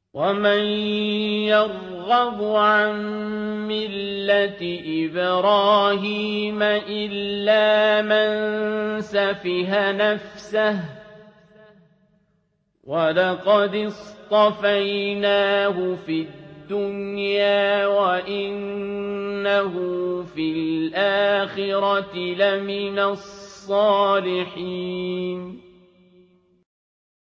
وَمَن يَرْغَبُ عَن مِّلَّةِ إِبْرَاهِيمَ إِلَّا مَن سَفِهَ نَفْسَهُ ۚ وَلَقَدِ اصْطَفَيْنَاهُ فِي الدُّنْيَا وَإِنَّهُ فِي الْآخِرَةِ لَمِنَ الصَّالِحِينَ